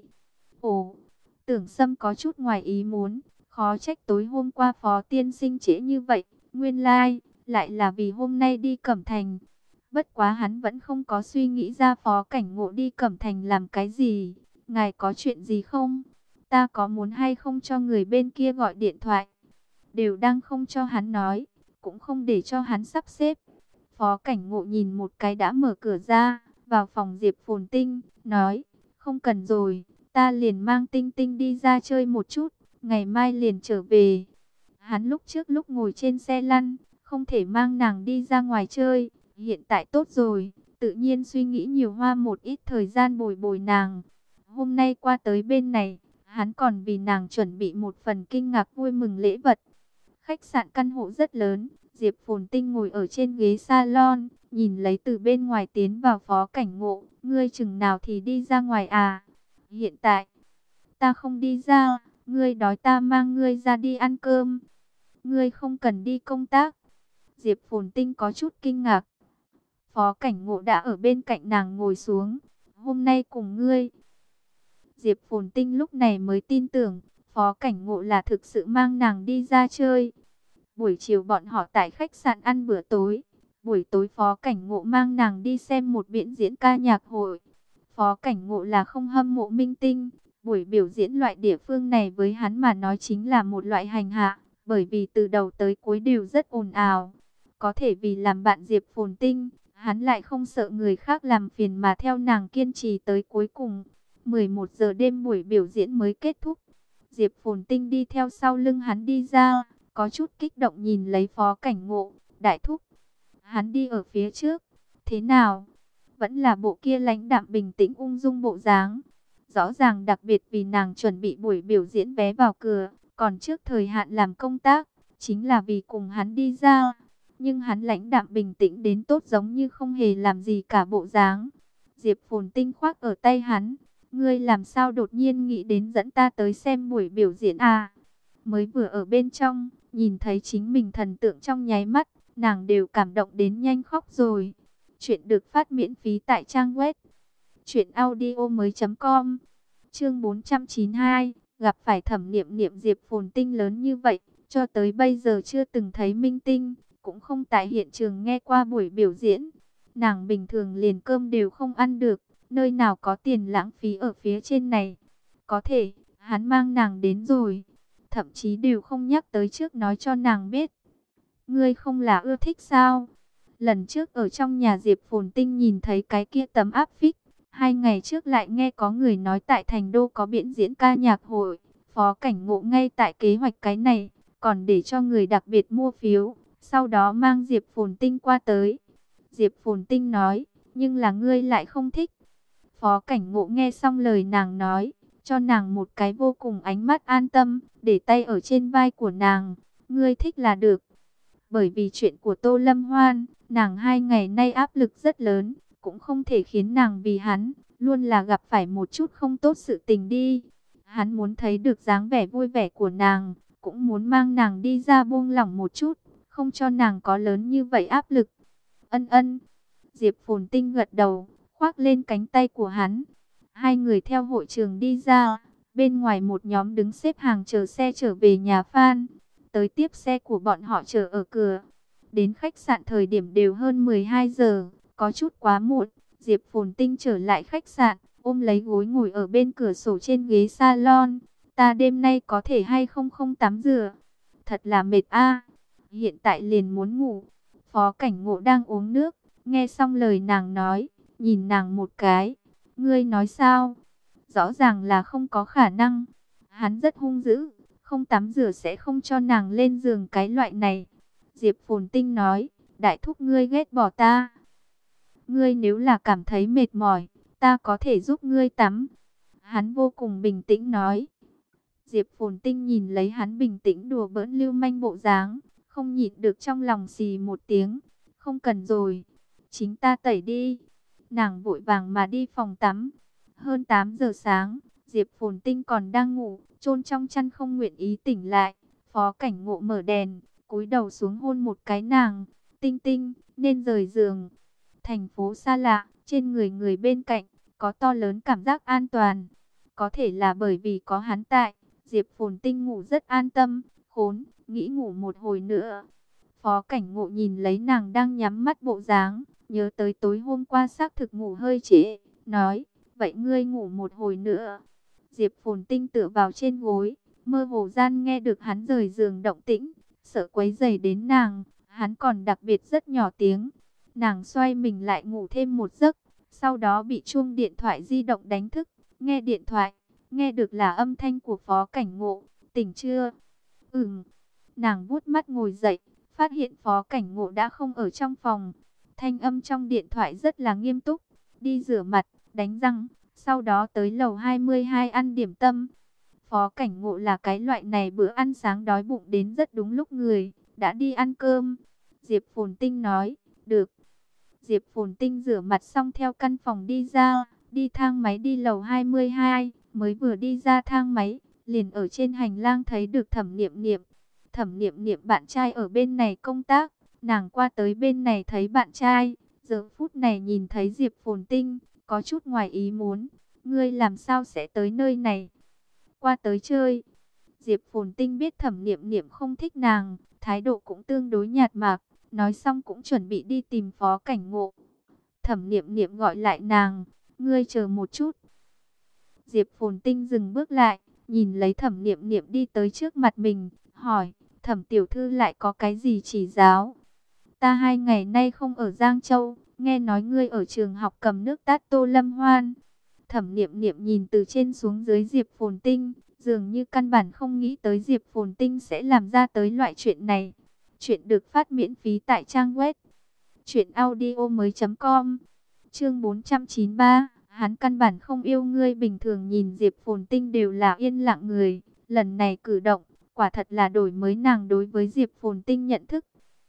S1: Ồ, Tưởng Sâm có chút ngoài ý muốn, khó trách tối hôm qua Phó tiên sinh trễ như vậy, nguyên lai, lại là vì hôm nay đi Cẩm Thành. Bất quá hắn vẫn không có suy nghĩ ra Phó Cảnh Ngộ đi Cẩm Thành làm cái gì. Ngài có chuyện gì không? Ta có muốn hay không cho người bên kia gọi điện thoại? Đều đang không cho hắn nói, cũng không để cho hắn sắp xếp. Phó Cảnh Ngộ nhìn một cái đã mở cửa ra, vào phòng Diệp Phồn Tinh, nói, không cần rồi, ta liền mang Tinh Tinh đi ra chơi một chút, ngày mai liền trở về. Hắn lúc trước lúc ngồi trên xe lăn, không thể mang nàng đi ra ngoài chơi, hiện tại tốt rồi, tự nhiên suy nghĩ nhiều, hoa một ít thời gian bồi bồi nàng. Hôm nay qua tới bên này, hắn còn vì nàng chuẩn bị một phần kinh ngạc vui mừng lễ vật. Khách sạn căn hộ rất lớn, Diệp Phồn Tinh ngồi ở trên ghế salon, nhìn lấy từ bên ngoài tiến vào Phó Cảnh Ngộ, ngươi chừng nào thì đi ra ngoài à? Hiện tại, ta không đi ra, ngươi đói ta mang ngươi ra đi ăn cơm. Ngươi không cần đi công tác. Diệp Phồn Tinh có chút kinh ngạc. Phó Cảnh Ngộ đã ở bên cạnh nàng ngồi xuống. Hôm nay cùng ngươi. Diệp Phồn Tinh lúc này mới tin tưởng, Phó Cảnh Ngộ là thực sự mang nàng đi ra chơi. Buổi chiều bọn họ tại khách sạn ăn bữa tối. Buổi tối Phó Cảnh Ngộ mang nàng đi xem một biểu diễn ca nhạc hội. Phó Cảnh Ngộ là không hâm mộ minh tinh. Buổi biểu diễn loại địa phương này với hắn mà nói chính là một loại hành hạ. Bởi vì từ đầu tới cuối đều rất ồn ào. Có thể vì làm bạn Diệp Phồn Tinh, hắn lại không sợ người khác làm phiền mà theo nàng kiên trì tới cuối cùng. 11 giờ đêm buổi biểu diễn mới kết thúc. Diệp Phồn Tinh đi theo sau lưng hắn đi ra, có chút kích động nhìn lấy Phó Cảnh Ngộ, đại thúc. Hắn đi ở phía trước, thế nào? Vẫn là bộ kia lãnh đạm bình tĩnh ung dung bộ dáng. Rõ ràng đặc biệt vì nàng chuẩn bị buổi biểu diễn vé vào cửa, còn trước thời hạn làm công tác, chính là vì cùng hắn đi ra. Nhưng hắn lãnh đạm bình tĩnh đến tốt, giống như không hề làm gì cả bộ dáng. Diệp Phồn Tinh khoác ở tay hắn. Ngươi làm sao đột nhiên nghĩ đến dẫn ta tới xem buổi biểu diễn à? Mới vừa ở bên trong, nhìn thấy chính mình thần tượng trong nháy mắt, nàng đều cảm động đến nhanh khóc rồi. Chuyện được phát miễn phí tại trang web truyệnaudiomoi.com. Chương 492, gặp phải Thẩm Niệm Niệm. Diệp Phồn Tinh lớn như vậy, cho tới bây giờ chưa từng thấy minh tinh, cũng không tại hiện trường nghe qua buổi biểu diễn. Nàng bình thường liền cơm đều không ăn được, nơi nào có tiền lãng phí ở phía trên này. Có thể, hắn mang nàng đến rồi, thậm chí đều không nhắc tới trước nói cho nàng biết. Ngươi không là ưa thích sao? Lần trước ở trong nhà Diệp Phồn Tinh nhìn thấy cái kia tấm áp phích. 2 ngày trước lại nghe có người nói tại Thành Đô có biểu diễn ca nhạc hội. Phó Cảnh Ngộ ngay tại kế hoạch cái này, còn để cho người đặc biệt mua phiếu, sau đó mang Diệp Phồn Tinh qua tới. Diệp Phồn Tinh nói, nhưng là ngươi lại không thích. Phó Cảnh Ngộ nghe xong lời nàng nói, cho nàng một cái vô cùng ánh mắt an tâm, để tay ở trên vai của nàng. Ngươi thích là được. Bởi vì chuyện của Tô Lâm Hoan, nàng 2 ngày nay áp lực rất lớn, cũng không thể khiến nàng vì hắn, luôn là gặp phải một chút không tốt sự tình đi. Hắn muốn thấy được dáng vẻ vui vẻ của nàng, cũng muốn mang nàng đi ra buông lỏng một chút, không cho nàng có lớn như vậy áp lực. Ân ân, Diệp Phồn Tinh gật đầu, khoác lên cánh tay của hắn. Hai người theo hội trường đi ra, bên ngoài một nhóm đứng xếp hàng chờ xe trở về nhà fan. Tới tiếp xe của bọn họ chờ ở cửa. Đến khách sạn thời điểm đều hơn 12 giờ, có chút quá muộn. Diệp Phồn Tinh trở lại khách sạn, ôm lấy gối ngồi ở bên cửa sổ trên ghế salon. Ta đêm nay có thể hay không không tắm rửa? Thật là mệt a. Hiện tại liền muốn ngủ. Phó Cảnh Ngộ đang uống nước, nghe xong lời nàng nói, nhìn nàng một cái. Ngươi nói sao? Rõ ràng là không có khả năng. Hắn rất hung dữ, không tắm rửa sẽ không cho nàng lên giường cái loại này. Diệp Phồn Tinh nói, đại thúc ngươi ghét bỏ ta. Ngươi nếu là cảm thấy mệt mỏi, ta có thể giúp ngươi tắm. Hắn vô cùng bình tĩnh nói. Diệp Phồn Tinh nhìn lấy hắn bình tĩnh đùa bỡn lưu manh bộ dáng, không nhịn được trong lòng xì một tiếng. Không cần rồi, chính ta tẩy đi. Nàng vội vàng mà đi phòng tắm. Hơn 8 giờ sáng, Diệp Phồn Tinh còn đang ngủ, chôn trong chăn không nguyện ý tỉnh lại. Phó Cảnh Ngộ mở đèn, cúi đầu xuống hôn một cái nàng. Tinh Tinh, nên rời giường. Thành phố xa lạ, trên người người bên cạnh, có to lớn cảm giác an toàn. Có thể là bởi vì có hắn tại, Diệp Phồn Tinh ngủ rất an tâm, khốn, nghĩ ngủ một hồi nữa. Phó Cảnh Ngộ nhìn lấy nàng đang nhắm mắt bộ dáng, nhớ tới tối hôm qua xác thực ngủ hơi trễ, nói, vậy ngươi ngủ một hồi nữa. Diệp Phồn Tinh tựa vào trên gối, mơ hồ gian nghe được hắn rời giường động tĩnh, sợ quấy rầy đến nàng, hắn còn đặc biệt rất nhỏ tiếng. Nàng xoay mình lại ngủ thêm một giấc, sau đó bị chuông điện thoại di động đánh thức, nghe điện thoại, nghe được là âm thanh của Phó Cảnh Ngộ, tỉnh chưa? Nàng vuốt mắt ngồi dậy, phát hiện Phó Cảnh Ngộ đã không ở trong phòng. Thanh âm trong điện thoại rất là nghiêm túc, đi rửa mặt, đánh răng, sau đó tới lầu 22 ăn điểm tâm. Phó Cảnh Ngộ là cái loại này bữa ăn sáng đói bụng đến rất đúng lúc người, đã đi ăn cơm. Diệp Phồn Tinh nói, được. Diệp Phồn Tinh rửa mặt xong theo căn phòng đi ra, đi thang máy đi lầu 22, mới vừa đi ra thang máy, liền ở trên hành lang thấy được Thẩm Niệm Niệm. Thẩm Niệm Niệm bạn trai ở bên này công tác, nàng qua tới bên này thấy bạn trai, giờ phút này nhìn thấy Diệp Phồn Tinh, có chút ngoài ý muốn. Ngươi làm sao sẽ tới nơi này? Qua tới chơi. Diệp Phồn Tinh biết Thẩm Niệm Niệm không thích nàng, thái độ cũng tương đối nhạt mạc, nói xong cũng chuẩn bị đi tìm Phó Cảnh Ngộ. Thẩm Niệm Niệm gọi lại nàng, ngươi chờ một chút. Diệp Phồn Tinh dừng bước lại, nhìn lấy Thẩm Niệm Niệm đi tới trước mặt mình, hỏi, Thẩm tiểu thư lại có cái gì chỉ giáo? Ta 2 ngày nay không ở Giang Châu, nghe nói ngươi ở trường học cầm nước tát Tô Lâm Hoan. Thẩm Niệm Niệm nhìn từ trên xuống dưới Diệp Phồn Tinh, dường như căn bản không nghĩ tới Diệp Phồn Tinh sẽ làm ra tới loại chuyện này. Chuyện được phát miễn phí tại trang web truyệnaudiomoi.com. Chương 493, hắn căn bản không yêu ngươi. Bình thường nhìn Diệp Phồn Tinh đều là yên lặng người, lần này cử động quả thật là đổi mới nàng đối với Diệp Phồn Tinh nhận thức.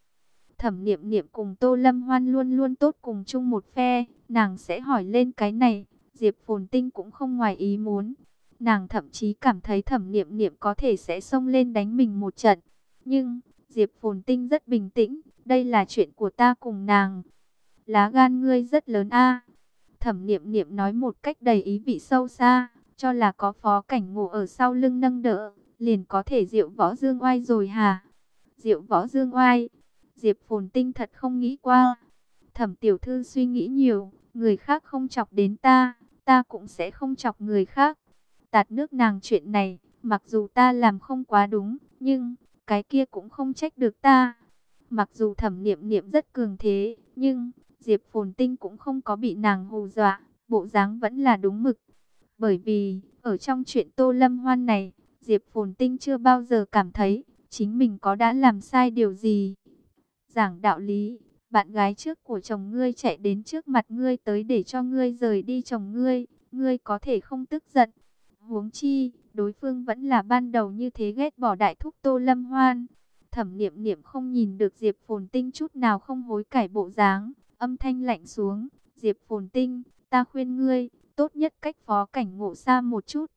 S1: Thẩm Niệm Niệm cùng Tô Lâm Hoan luôn luôn tốt cùng chung một phe, nàng sẽ hỏi lên cái này, Diệp Phồn Tinh cũng không ngoài ý muốn. Nàng thậm chí cảm thấy Thẩm Niệm Niệm có thể sẽ xông lên đánh mình một trận. Nhưng, Diệp Phồn Tinh rất bình tĩnh, đây là chuyện của ta cùng nàng. Lá gan ngươi rất lớn a. Thẩm Niệm Niệm nói một cách đầy ý vị sâu xa, cho là có Phó Cảnh Ngộ ở sau lưng nâng đỡ, liền có thể diệu võ dương oai rồi hả? Diệu võ dương oai? Diệp Phồn Tinh thật không nghĩ qua. Thẩm tiểu thư suy nghĩ nhiều, người khác không chọc đến ta, ta cũng sẽ không chọc người khác. Tạt nước nàng chuyện này, mặc dù ta làm không quá đúng, nhưng cái kia cũng không trách được ta. Mặc dù Thẩm Niệm Niệm rất cường thế, nhưng Diệp Phồn Tinh cũng không có bị nàng hù dọa, bộ dáng vẫn là đúng mực. Bởi vì, ở trong chuyện Tô Lâm Hoan này, Diệp Phồn Tinh chưa bao giờ cảm thấy chính mình có đã làm sai điều gì. Giảng đạo lý, bạn gái trước của chồng ngươi chạy đến trước mặt ngươi tới để cho ngươi rời đi chồng ngươi, ngươi có thể không tức giận. Huống chi, đối phương vẫn là ban đầu như thế ghét bỏ đại thúc Tô Lâm Hoan. Thẩm Niệm Niệm không nhìn được Diệp Phồn Tinh chút nào không hối cải bộ dáng, âm thanh lạnh xuống. Diệp Phồn Tinh, ta khuyên ngươi, tốt nhất cách Phó Cảnh Ngộ xa một chút.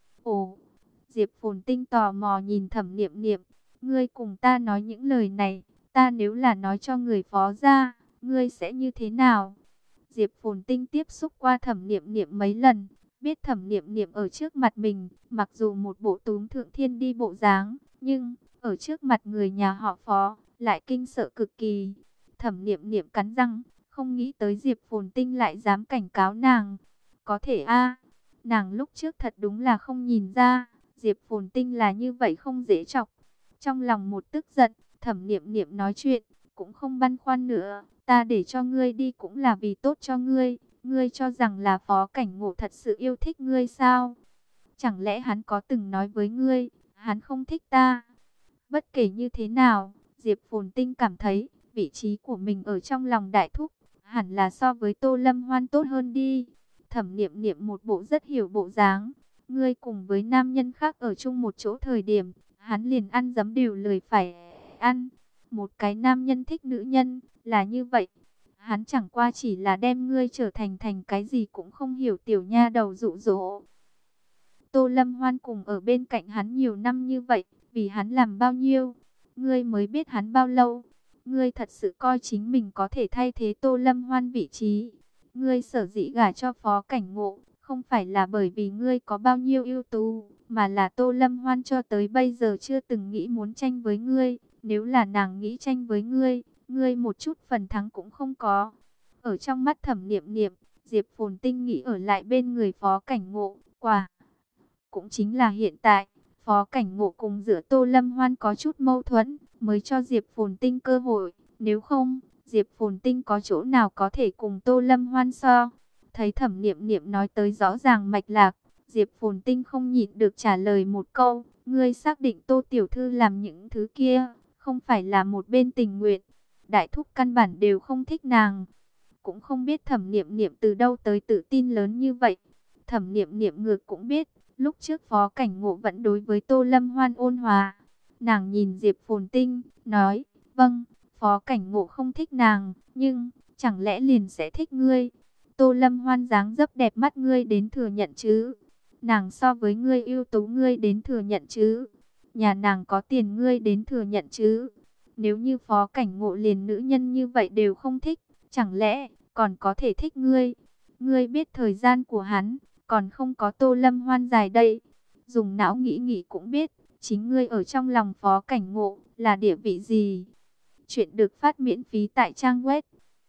S1: Ồ, Diệp Phồn Tinh tò mò nhìn Thẩm Niệm Niệm, ngươi cùng ta nói những lời này, ta nếu là nói cho người Phó gia, ngươi sẽ như thế nào? Diệp Phồn Tinh tiếp xúc qua Thẩm Niệm Niệm mấy lần, biết Thẩm Niệm Niệm ở trước mặt mình, mặc dù một bộ túm thượng thiên đi bộ dáng, nhưng ở trước mặt người nhà họ Phó, lại kinh sợ cực kỳ. Thẩm Niệm Niệm cắn răng, không nghĩ tới Diệp Phồn Tinh lại dám cảnh cáo nàng. Có thể a, nàng lúc trước thật đúng là không nhìn ra, Diệp Phồn Tinh là như vậy không dễ chọc. Trong lòng một tức giận, Thẩm Niệm Niệm nói chuyện, cũng không băn khoăn nữa, ta để cho ngươi đi cũng là vì tốt cho ngươi, ngươi cho rằng là Phó Cảnh Ngộ thật sự yêu thích ngươi sao? Chẳng lẽ hắn có từng nói với ngươi, hắn không thích ta? Bất kể như thế nào, Diệp Phồn Tinh cảm thấy, vị trí của mình ở trong lòng đại thúc, hẳn là so với Tô Lâm Hoan tốt hơn đi. Thẩm Niệm Niệm một bộ rất hiểu bộ dáng, ngươi cùng với nam nhân khác ở chung một chỗ thời điểm, hắn liền ăn dấm đều lười phải ăn. Một cái nam nhân thích nữ nhân, là như vậy. Hắn chẳng qua chỉ là đem ngươi trở thành cái gì cũng không hiểu tiểu nha đầu dụ dỗ. Tô Lâm Hoan cùng ở bên cạnh hắn nhiều năm như vậy, vì hắn làm bao nhiêu, ngươi mới biết hắn bao lâu. Ngươi thật sự coi chính mình có thể thay thế Tô Lâm Hoan vị trí. Ngươi sở dĩ gả cho Phó Cảnh Ngộ, không phải là bởi vì ngươi có bao nhiêu ưu tú, mà là Tô Lâm Hoan cho tới bây giờ chưa từng nghĩ muốn tranh với ngươi. Nếu là nàng nghĩ tranh với ngươi, ngươi một chút phần thắng cũng không có. Ở trong mắt Thẩm Niệm Niệm, Diệp Phồn Tinh nghĩ ở lại bên người Phó Cảnh Ngộ, quả cũng chính là hiện tại, Phó Cảnh Ngộ cùng giữa Tô Lâm Hoan có chút mâu thuẫn, mới cho Diệp Phồn Tinh cơ hội. Nếu không, Diệp Phồn Tinh có chỗ nào có thể cùng Tô Lâm Hoan so? Thấy Thẩm Niệm Niệm nói tới rõ ràng mạch lạc, Diệp Phồn Tinh không nhịn được trả lời một câu, ngươi xác định Tô Tiểu Thư làm những thứ kia, không phải là một bên tình nguyện. Đại thúc căn bản đều không thích nàng. Cũng không biết Thẩm Niệm Niệm từ đâu tới tự tin lớn như vậy. Thẩm Niệm Niệm ngược cũng biết, lúc trước Phó Cảnh Ngộ vẫn đối với Tô Lâm Hoan ôn hòa. Nàng nhìn Diệp Phồn Tinh, nói, vâng, Phó Cảnh Ngộ không thích nàng, nhưng chẳng lẽ liền sẽ thích ngươi? Tô Lâm Hoan dáng dấp đẹp mắt ngươi đến thừa nhận chứ? Nàng so với ngươi ưu tú ngươi đến thừa nhận chứ? Nhà nàng có tiền ngươi đến thừa nhận chứ? Nếu như Phó Cảnh Ngộ liền nữ nhân như vậy đều không thích, chẳng lẽ còn có thể thích ngươi? Ngươi biết thời gian của hắn còn không có Tô Lâm Hoan dài đây. Dùng não nghĩ nghĩ cũng biết, chính ngươi ở trong lòng Phó Cảnh Ngộ là địa vị gì. Chuyện được phát miễn phí tại trang web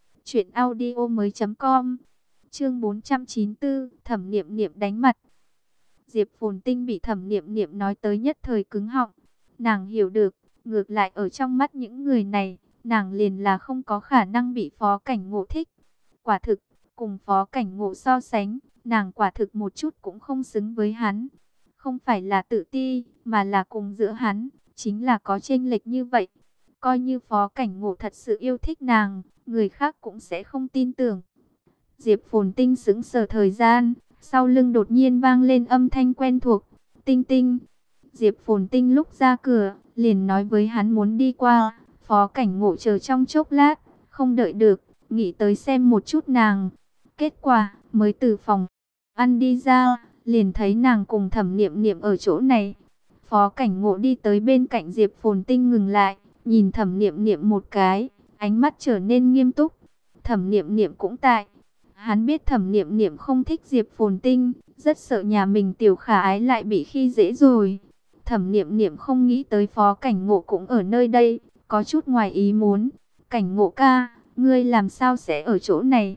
S1: truyệnaudiomoi.com. Chương 494, Thẩm Niệm Niệm đánh mặt. Diệp Phồn Tinh bị Thẩm Niệm Niệm nói tới nhất thời cứng họng. Nàng hiểu được, ngược lại ở trong mắt những người này, nàng liền là không có khả năng bị Phó Cảnh Ngộ thích. Quả thực, cùng Phó Cảnh Ngộ so sánh, nàng quả thực một chút cũng không xứng với hắn. Không phải là tự ti, mà là cùng giữa hắn, chính là có chênh lệch như vậy. Coi như Phó Cảnh Ngộ thật sự yêu thích nàng, người khác cũng sẽ không tin tưởng. Diệp Phồn Tinh sững sờ thời gian, sau lưng đột nhiên vang lên âm thanh quen thuộc. Tinh Tinh. Diệp Phồn Tinh lúc ra cửa, liền nói với hắn muốn đi qua. Phó Cảnh Ngộ chờ trong chốc lát, không đợi được, nghĩ tới xem một chút nàng. Kết quả, mới từ phòng ăn đi ra, liền thấy nàng cùng Thẩm Niệm Niệm ở chỗ này. Phó Cảnh Ngộ đi tới bên cạnh Diệp Phồn Tinh ngừng lại, nhìn Thẩm Niệm Niệm một cái, ánh mắt trở nên nghiêm túc. Thẩm Niệm Niệm cũng tại. Hắn biết Thẩm Niệm Niệm không thích Diệp Phồn Tinh, rất sợ nhà mình tiểu khả ái lại bị khi dễ rồi. Thẩm Niệm Niệm không nghĩ tới Phó Cảnh Ngộ cũng ở nơi đây, có chút ngoài ý muốn. Cảnh Ngộ ca, ngươi làm sao sẽ ở chỗ này?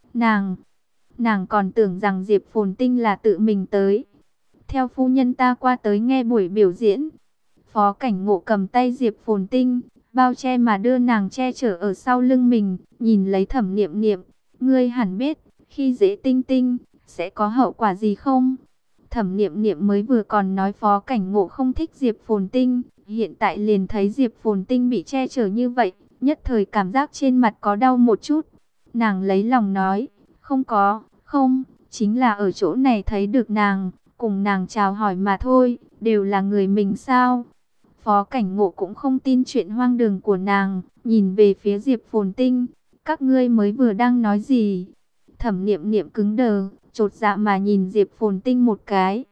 S1: Nàng còn tưởng rằng Diệp Phồn Tinh là tự mình tới. Theo phu nhân ta qua tới nghe buổi biểu diễn. Phó Cảnh Ngộ cầm tay Diệp Phồn Tinh, bao che mà đưa nàng che chở ở sau lưng mình, nhìn lấy Thẩm Niệm Niệm. Ngươi hẳn biết, khi dễ Tinh Tinh, sẽ có hậu quả gì không? Thẩm Niệm Niệm mới vừa còn nói Phó Cảnh Ngộ không thích Diệp Phồn Tinh, hiện tại liền thấy Diệp Phồn Tinh bị che chở như vậy, nhất thời cảm giác trên mặt có đau một chút. Nàng lấy lòng nói, không, chính là ở chỗ này thấy được nàng, cùng nàng chào hỏi mà thôi, đều là người mình sao? Phó Cảnh Ngộ cũng không tin chuyện hoang đường của nàng, nhìn về phía Diệp Phồn Tinh, các ngươi mới vừa đang nói gì? Thẩm Niệm Niệm cứng đờ, chột dạ mà nhìn Diệp Phồn Tinh một cái.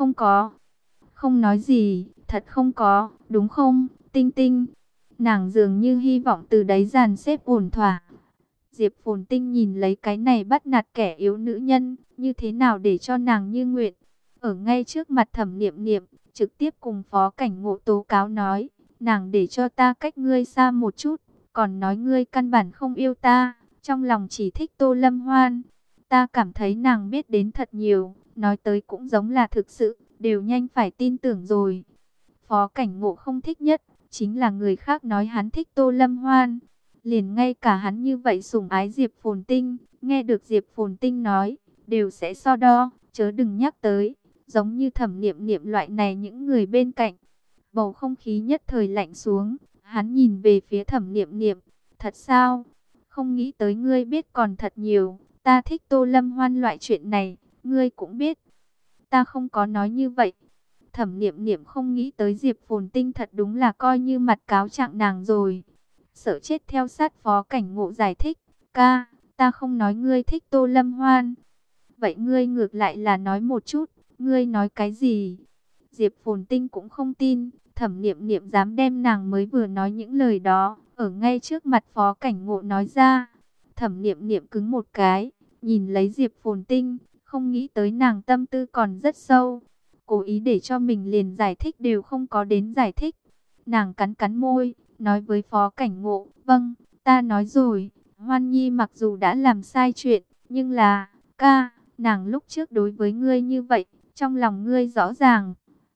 S1: Không nói gì, thật không có, đúng không, Tinh Tinh? Nàng dường như hy vọng từ đấy dàn xếp ổn thỏa. Diệp Phồn Tinh nhìn lấy cái này bắt nạt kẻ yếu nữ nhân, như thế nào để cho nàng như nguyện. Ở ngay trước mặt Thẩm Niệm Niệm, trực tiếp cùng Phó Cảnh Ngộ tố cáo nói, nàng để cho ta cách ngươi xa một chút, còn nói ngươi căn bản không yêu ta, trong lòng chỉ thích Tô Lâm Hoan. Ta cảm thấy nàng biết đến thật nhiều, nói tới cũng giống là thực sự, đều nhanh phải tin tưởng rồi. Phó Cảnh Ngộ không thích nhất, chính là người khác nói hắn thích Tô Lâm Hoan. Liền ngay cả hắn như vậy sủng ái Diệp Phồn Tinh, nghe được Diệp Phồn Tinh nói, đều sẽ so đo, chớ đừng nhắc tới. Giống như Thẩm Niệm Niệm loại này những người bên cạnh. Bầu không khí nhất thời lạnh xuống, hắn nhìn về phía Thẩm Niệm Niệm, thật sao? Không nghĩ tới ngươi biết còn thật nhiều, ta thích Tô Lâm Hoan loại chuyện này, ngươi cũng biết. Ta không có nói như vậy. Thẩm Niệm Niệm không nghĩ tới Diệp Phồn Tinh thật đúng là coi như mặt cáo trạng nàng rồi. Sợ chết theo sát Phó Cảnh Ngộ giải thích, ca, ta không nói ngươi thích Tô Lâm Hoan. Vậy ngươi ngược lại là nói một chút, ngươi nói cái gì? Diệp Phồn Tinh cũng không tin, Thẩm Niệm Niệm dám đem nàng mới vừa nói những lời đó, ở ngay trước mặt Phó Cảnh Ngộ nói ra. Thẩm Niệm Niệm cứng một cái, nhìn lấy Diệp Phồn Tinh, không nghĩ tới nàng tâm tư còn rất sâu. Cố ý để cho mình liền giải thích đều không có đến giải thích. Nàng cắn cắn môi, nói với Phó Cảnh Ngộ, vâng, ta nói rồi, Hoan Nhi mặc dù đã làm sai chuyện, nhưng là, ca, nàng lúc trước đối với ngươi như vậy, trong lòng ngươi rõ ràng.